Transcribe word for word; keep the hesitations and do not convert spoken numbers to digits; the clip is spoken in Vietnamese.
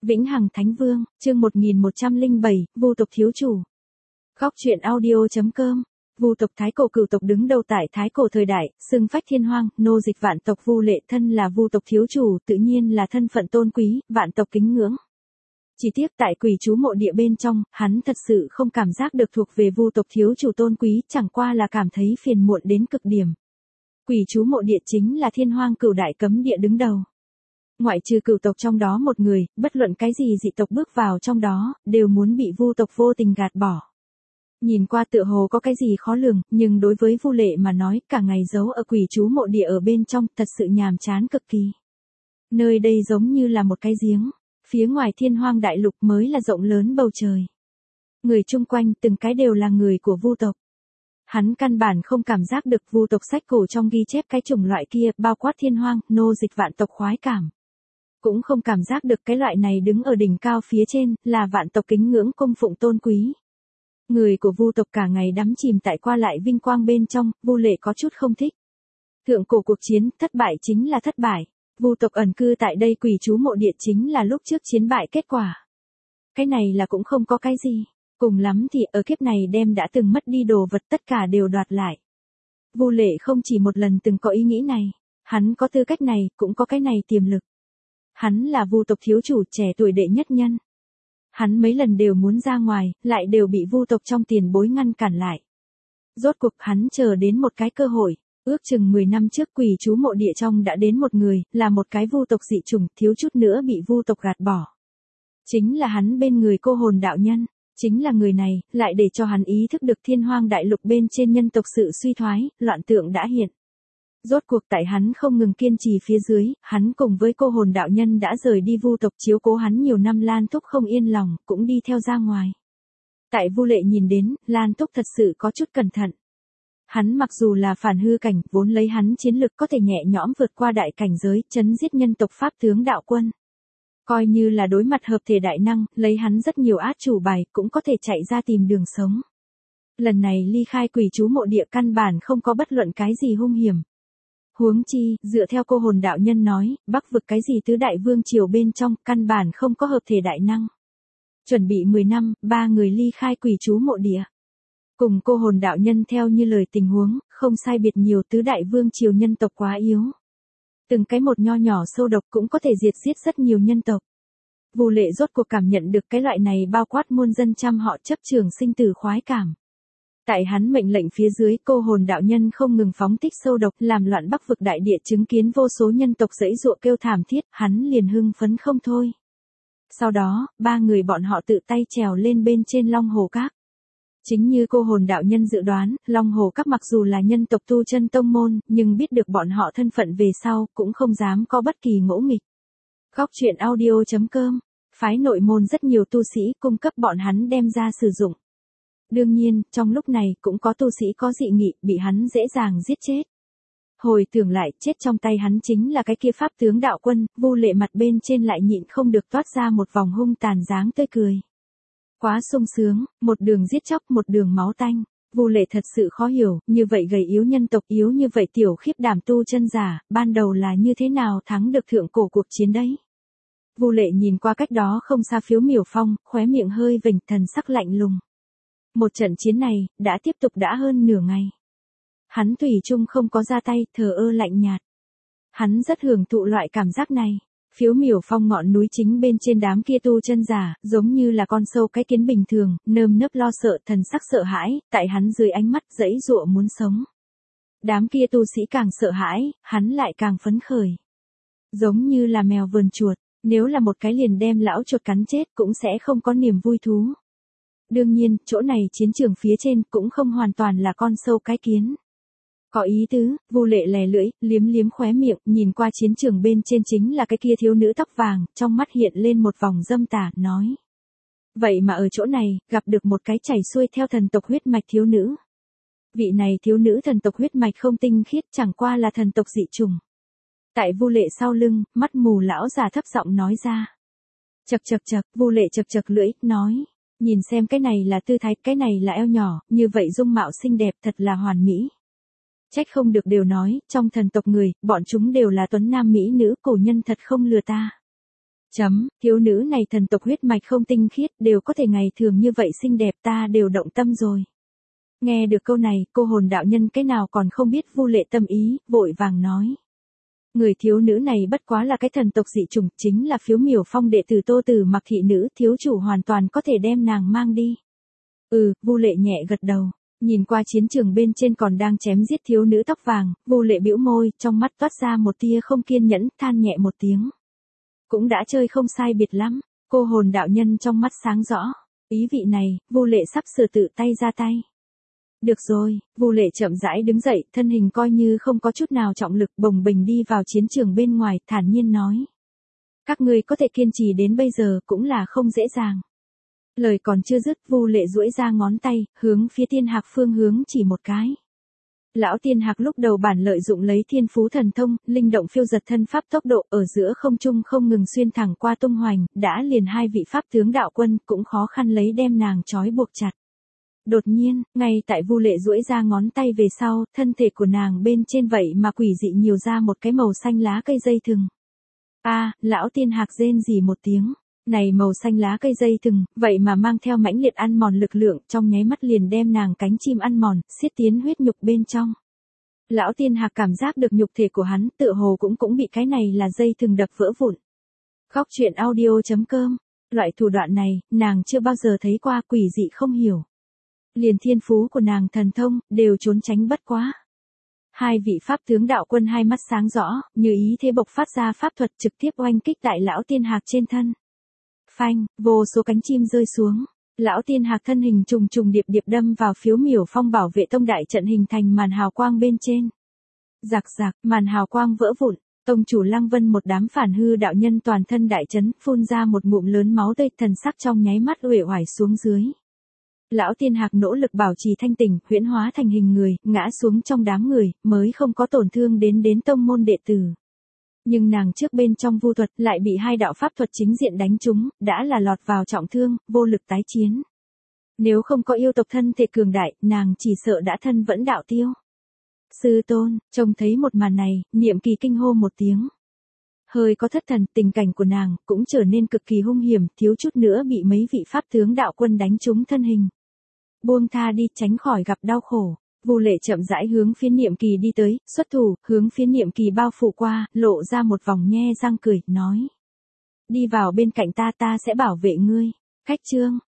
Vĩnh Hằng Thánh Vương, chương một nghìn một trăm lẻ bảy, Vu tộc thiếu chủ. Góc truyện audio chấm com. Vu tộc Thái Cổ cửu tộc đứng đầu tại Thái Cổ thời đại, xưng phách thiên hoang, nô dịch vạn tộc. Vu Lệ thân là Vu tộc thiếu chủ, tự nhiên là thân phận tôn quý, vạn tộc kính ngưỡng. Chỉ tiếc tại quỷ chú mộ địa bên trong, hắn thật sự không cảm giác được thuộc về Vu tộc thiếu chủ tôn quý, chẳng qua là cảm thấy phiền muộn đến cực điểm. Quỷ chú mộ địa chính là thiên hoang cửu đại cấm địa đứng đầu. Ngoại trừ cửu tộc trong đó một người, bất luận cái gì dị tộc bước vào trong đó, đều muốn bị Vu tộc vô tình gạt bỏ. Nhìn qua tựa hồ có cái gì khó lường, nhưng đối với Vu Lệ mà nói, cả ngày giấu ở quỷ chú mộ địa ở bên trong, thật sự nhàm chán cực kỳ. Nơi đây giống như là một cái giếng, phía ngoài thiên hoang đại lục mới là rộng lớn bầu trời. Người chung quanh từng cái đều là người của Vu tộc. Hắn căn bản không cảm giác được Vu tộc sách cổ trong ghi chép cái chủng loại kia, bao quát thiên hoang, nô dịch vạn tộc khoái cảm. Cũng không cảm giác được cái loại này đứng ở đỉnh cao phía trên, là vạn tộc kính ngưỡng cung phụng tôn quý. Người của Vu tộc cả ngày đắm chìm tại qua lại vinh quang bên trong, Vu Lệ có chút không thích. Thượng cổ cuộc chiến, thất bại chính là thất bại. Vu tộc ẩn cư tại đây quỷ chú mộ địa chính là lúc trước chiến bại kết quả. Cái này là cũng không có cái gì. Cùng lắm thì ở kiếp này đem đã từng mất đi đồ vật tất cả đều đoạt lại. Vu Lệ không chỉ một lần từng có ý nghĩ này. Hắn có tư cách này, cũng có cái này tiềm lực. Hắn là Vu tộc thiếu chủ trẻ tuổi đệ nhất nhân. Hắn mấy lần đều muốn ra ngoài, lại đều bị Vu tộc trong tiền bối ngăn cản lại. Rốt cuộc hắn chờ đến một cái cơ hội, ước chừng mười năm trước quỷ chú mộ địa trong đã đến một người, là một cái Vu tộc dị chủng, thiếu chút nữa bị Vu tộc gạt bỏ. Chính là hắn bên người cô hồn đạo nhân, chính là người này, lại để cho hắn ý thức được thiên hoang đại lục bên trên nhân tộc sự suy thoái, loạn tượng đã hiện. Rốt cuộc tại hắn không ngừng kiên trì phía dưới, hắn cùng với cô hồn đạo nhân đã rời đi Vu tộc chiếu cố hắn nhiều năm. Lan Túc không yên lòng, cũng đi theo ra ngoài. Tại Vu Lệ nhìn đến, Lan Túc thật sự có chút cẩn thận. Hắn mặc dù là phản hư cảnh, vốn lấy hắn chiến lực có thể nhẹ nhõm vượt qua đại cảnh giới, chấn giết nhân tộc pháp tướng đạo quân. Coi như là đối mặt hợp thể đại năng, lấy hắn rất nhiều át chủ bài, cũng có thể chạy ra tìm đường sống. Lần này ly khai quỷ chú mộ địa căn bản không có bất luận cái gì hung hiểm. Huống chi, dựa theo cô hồn đạo nhân nói, Bắc vực cái gì tứ đại vương triều bên trong, căn bản không có hợp thể đại năng. Chuẩn bị mười năm, ba người ly khai quỷ chú mộ địa. Cùng cô hồn đạo nhân theo như lời tình huống, không sai biệt nhiều, tứ đại vương triều nhân tộc quá yếu. Từng cái một nho nhỏ sâu độc cũng có thể diệt giết rất nhiều nhân tộc. Vu Lệ rốt cuộc cảm nhận được cái loại này bao quát muôn dân trăm họ chấp trường sinh tử khoái cảm. Tại hắn mệnh lệnh phía dưới, cô hồn đạo nhân không ngừng phóng thích sâu độc, làm loạn Bắc vực đại địa, chứng kiến vô số nhân tộc giãy giụa kêu thảm thiết, hắn liền hưng phấn không thôi. Sau đó, ba người bọn họ tự tay trèo lên bên trên Long Hồ Các. Chính như cô hồn đạo nhân dự đoán, Long Hồ Các mặc dù là nhân tộc tu chân tông môn, nhưng biết được bọn họ thân phận về sau, cũng không dám có bất kỳ ngỗ nghịch. Góc truyện audio chấm com. Phái nội môn rất nhiều tu sĩ cung cấp bọn hắn đem ra sử dụng. Đương nhiên, trong lúc này cũng có tu sĩ có dị nghị, bị hắn dễ dàng giết chết. Hồi tưởng lại, chết trong tay hắn chính là cái kia pháp tướng đạo quân. Vu Lệ mặt bên trên lại nhịn không được toát ra một vòng hung tàn dáng tươi cười. Quá sung sướng, một đường giết chóc, một đường máu tanh. Vu Lệ thật sự khó hiểu, như vậy gầy yếu nhân tộc, yếu như vậy tiểu khiếp đảm tu chân giả, ban đầu là như thế nào thắng được thượng cổ cuộc chiến đấy. Vu Lệ nhìn qua cách đó không xa Phiếu Miểu Phong, khóe miệng hơi vểnh, thần sắc lạnh lùng. Một trận chiến này, đã tiếp tục đã hơn nửa ngày. Hắn thủy chung không có ra tay, thờ ơ lạnh nhạt. Hắn rất hưởng thụ loại cảm giác này. Phiếu Miểu Phong ngọn núi chính bên trên đám kia tu chân giả, giống như là con sâu cái kiến bình thường, nơm nớp lo sợ, thần sắc sợ hãi, tại hắn dưới ánh mắt giãy giụa muốn sống. Đám kia tu sĩ càng sợ hãi, hắn lại càng phấn khởi. Giống như là mèo vờn chuột, nếu là một cái liền đem lão chuột cắn chết cũng sẽ không có niềm vui thú. Đương nhiên, chỗ này chiến trường phía trên cũng không hoàn toàn là con sâu cái kiến. Có ý tứ, Vu Lệ lè lưỡi, liếm liếm khóe miệng, nhìn qua chiến trường bên trên chính là cái kia thiếu nữ tóc vàng, trong mắt hiện lên một vòng dâm tà, nói. Vậy mà ở chỗ này, gặp được một cái chảy xuôi theo thần tộc huyết mạch thiếu nữ. Vị này thiếu nữ thần tộc huyết mạch không tinh khiết, chẳng qua là thần tộc dị chủng. Tại Vu Lệ sau lưng, mắt mù lão già thấp giọng nói ra. Chậc chậc chậc, Vu Lệ chậc chậc lưỡi, nói. Nhìn xem cái này là tư thái, cái này là eo nhỏ, như vậy dung mạo xinh đẹp thật là hoàn mỹ. Trách không được đều nói, trong thần tộc người, bọn chúng đều là tuấn nam mỹ nữ, cổ nhân thật không lừa ta. Chấm, thiếu nữ này thần tộc huyết mạch không tinh khiết, đều có thể ngày thường như vậy xinh đẹp, ta đều động tâm rồi. Nghe được câu này, cô hồn đạo nhân cái nào còn không biết Vu Lệ tâm ý, vội vàng nói. Người thiếu nữ này bất quá là cái thần tộc dị chủng, chính là Phiếu Miểu Phong đệ tử Tô Tử Mặc thị nữ, thiếu chủ hoàn toàn có thể đem nàng mang đi. Ừ, Vu Lệ nhẹ gật đầu, nhìn qua chiến trường bên trên còn đang chém giết thiếu nữ tóc vàng, Vu Lệ bĩu môi, trong mắt toát ra một tia không kiên nhẫn, than nhẹ một tiếng. Cũng đã chơi không sai biệt lắm, cô hồn đạo nhân trong mắt sáng rõ, ý vị này, Vu Lệ sắp sửa tự tay ra tay. Được rồi, Vu Lệ chậm rãi đứng dậy, thân hình coi như không có chút nào trọng lực, bồng bềnh đi vào chiến trường bên ngoài, thản nhiên nói. Các ngươi có thể kiên trì đến bây giờ cũng là không dễ dàng. Lời còn chưa dứt, Vu Lệ duỗi ra ngón tay, hướng phía Tiên Hạc phương hướng chỉ một cái. Lão Tiên Hạc lúc đầu bản lợi dụng lấy thiên phú thần thông, linh động phiêu giật thân pháp tốc độ ở giữa không trung không ngừng xuyên thẳng qua tung hoành, đã liền hai vị pháp tướng đạo quân cũng khó khăn lấy đem nàng trói buộc chặt. Đột nhiên, ngay tại Vu Lệ duỗi ra ngón tay về sau, thân thể của nàng bên trên vậy mà quỷ dị nhiều ra một cái màu xanh lá cây dây thừng. A, à, lão Tiên Hạc rên rỉ một tiếng. Này màu xanh lá cây dây thừng, vậy mà mang theo mãnh liệt ăn mòn lực lượng, trong nháy mắt liền đem nàng cánh chim ăn mòn, xiết tiến huyết nhục bên trong. Lão Tiên Hạc cảm giác được nhục thể của hắn, tựa hồ cũng cũng bị cái này là dây thừng đập vỡ vụn. Khóc chuyện audio chấm com, loại thủ đoạn này, nàng chưa bao giờ thấy qua, quỷ dị không hiểu. Liền thiên phú của nàng thần thông, đều trốn tránh bất quá. Hai vị pháp tướng đạo quân hai mắt sáng rõ, như ý thế bộc phát ra pháp thuật trực tiếp oanh kích tại lão Tiên Hạc trên thân. Phanh, vô số cánh chim rơi xuống. Lão Tiên Hạc thân hình trùng trùng điệp điệp đâm vào Phiếu Miểu Phong bảo vệ tông đại trận hình thành màn hào quang bên trên. Rạc rạc, màn hào quang vỡ vụn. Tông chủ Lăng Vân một đám phản hư đạo nhân toàn thân đại chấn, phun ra một ngụm lớn máu tươi, thần sắc trong nháy mắt uể oải xuống dưới. Lão Tiên Hạc nỗ lực bảo trì thanh tỉnh, huyễn hóa thành hình người, ngã xuống trong đám người, mới không có tổn thương đến đến tông môn đệ tử. Nhưng nàng trước bên trong vu thuật lại bị hai đạo pháp thuật chính diện đánh trúng, đã là lọt vào trọng thương, vô lực tái chiến. Nếu không có yêu tộc thân thể cường đại, nàng chỉ sợ đã thân vẫn đạo tiêu. Sư tôn, trông thấy một màn này, Niệm Kỳ kinh hô một tiếng. Hơi có thất thần, tình cảnh của nàng cũng trở nên cực kỳ hung hiểm, thiếu chút nữa bị mấy vị pháp tướng đạo quân đánh trúng thân hình. Buông tha đi, tránh khỏi gặp đau khổ. Vu Lệ chậm rãi hướng phía Niệm Kỳ đi tới, xuất thủ, hướng phía Niệm Kỳ bao phủ qua, lộ ra một vòng nhe răng cười, nói. Đi vào bên cạnh ta, ta sẽ bảo vệ ngươi. Khách chương,